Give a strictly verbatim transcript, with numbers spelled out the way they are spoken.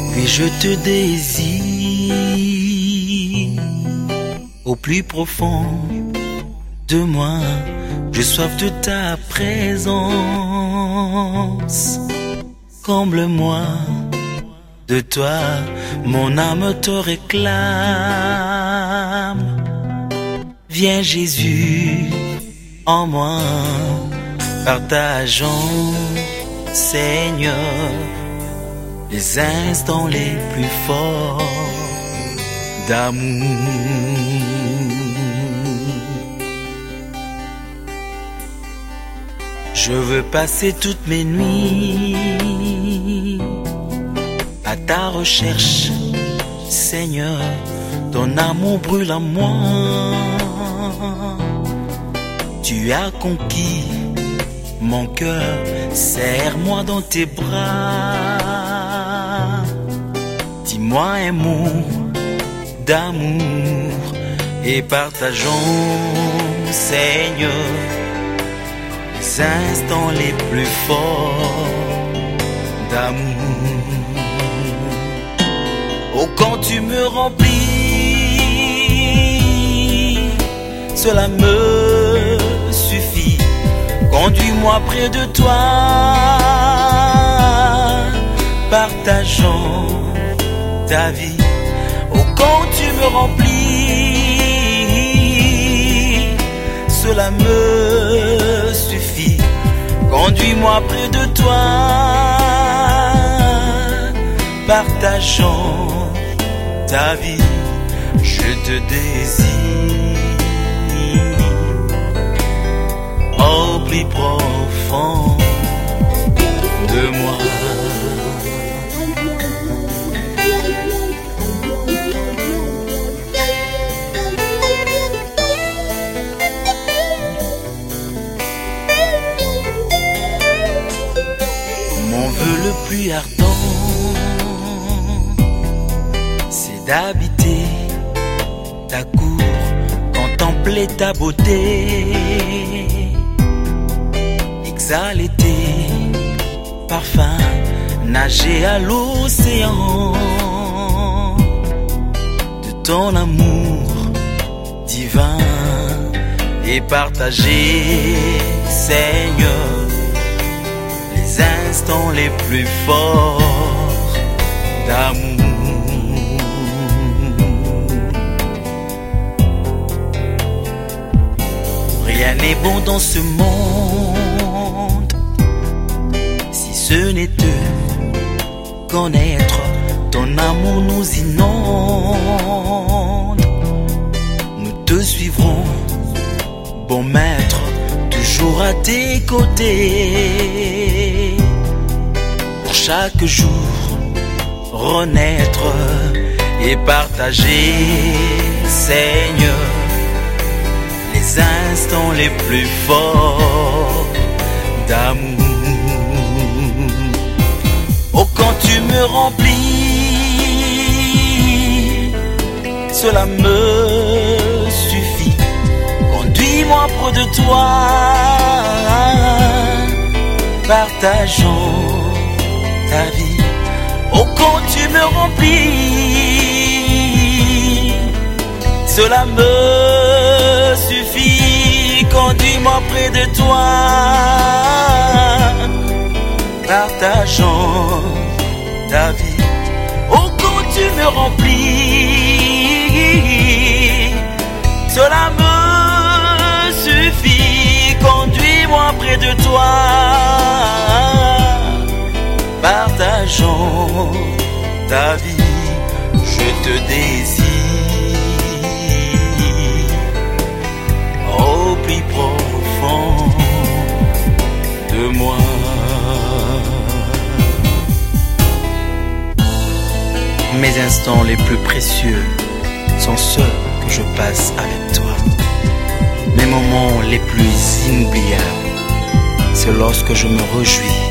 puis je te désire au plus profond de moi. J'ai soif de ta présence. Comble-moi de toi, mon âme te réclame. Viens Jésus en moi, partageons Seigneur les instants les plus forts d'amour. Je veux passer toutes mes nuits à ta recherche, Seigneur, ton amour brûle en moi. Tu as conquis mon cœur, serre-moi dans tes bras. Dis-moi un mot d'amour et partageons, Seigneur, les instants les plus forts d'amour. Oh, quand tu me remplis, cela me suffit. Conduis-moi près de toi, partageons ta vie. Oh, quand tu me remplis, cela me suffit. Conduis-moi près de toi, partageons ta vie. Je te désire au plus profond de moi. Mon vœu le plus ardent, c'est d'habiter ta cour, contempler ta beauté, exhaler tes parfums, nager à l'océan de ton amour divin et partager, Seigneur, les instants les plus forts d'amour. Rien n'est bon dans ce monde si ce n'est de connaître ton amour nous inonde. Nous te suivrons, bon maître, toujours à tes côtés. Pour chaque jour renaître et partager, Seigneur, les instants les plus forts d'amour. Oh, quand tu me remplis, cela me suffit. Conduis-moi près de toi, partageons ta vie. Oh, quand tu me remplis, cela me suffit. Conduis-moi près de toi, partageons ta vie. Oh, quand tu me remplis, cela me suffit. Conduis-moi près de toi, partageons ta vie. Je te désire au plus profond de moi. Mes instants les plus précieux sont ceux que je passe avec toi. Mes moments les plus inoubliables, c'est lorsque je me réjouis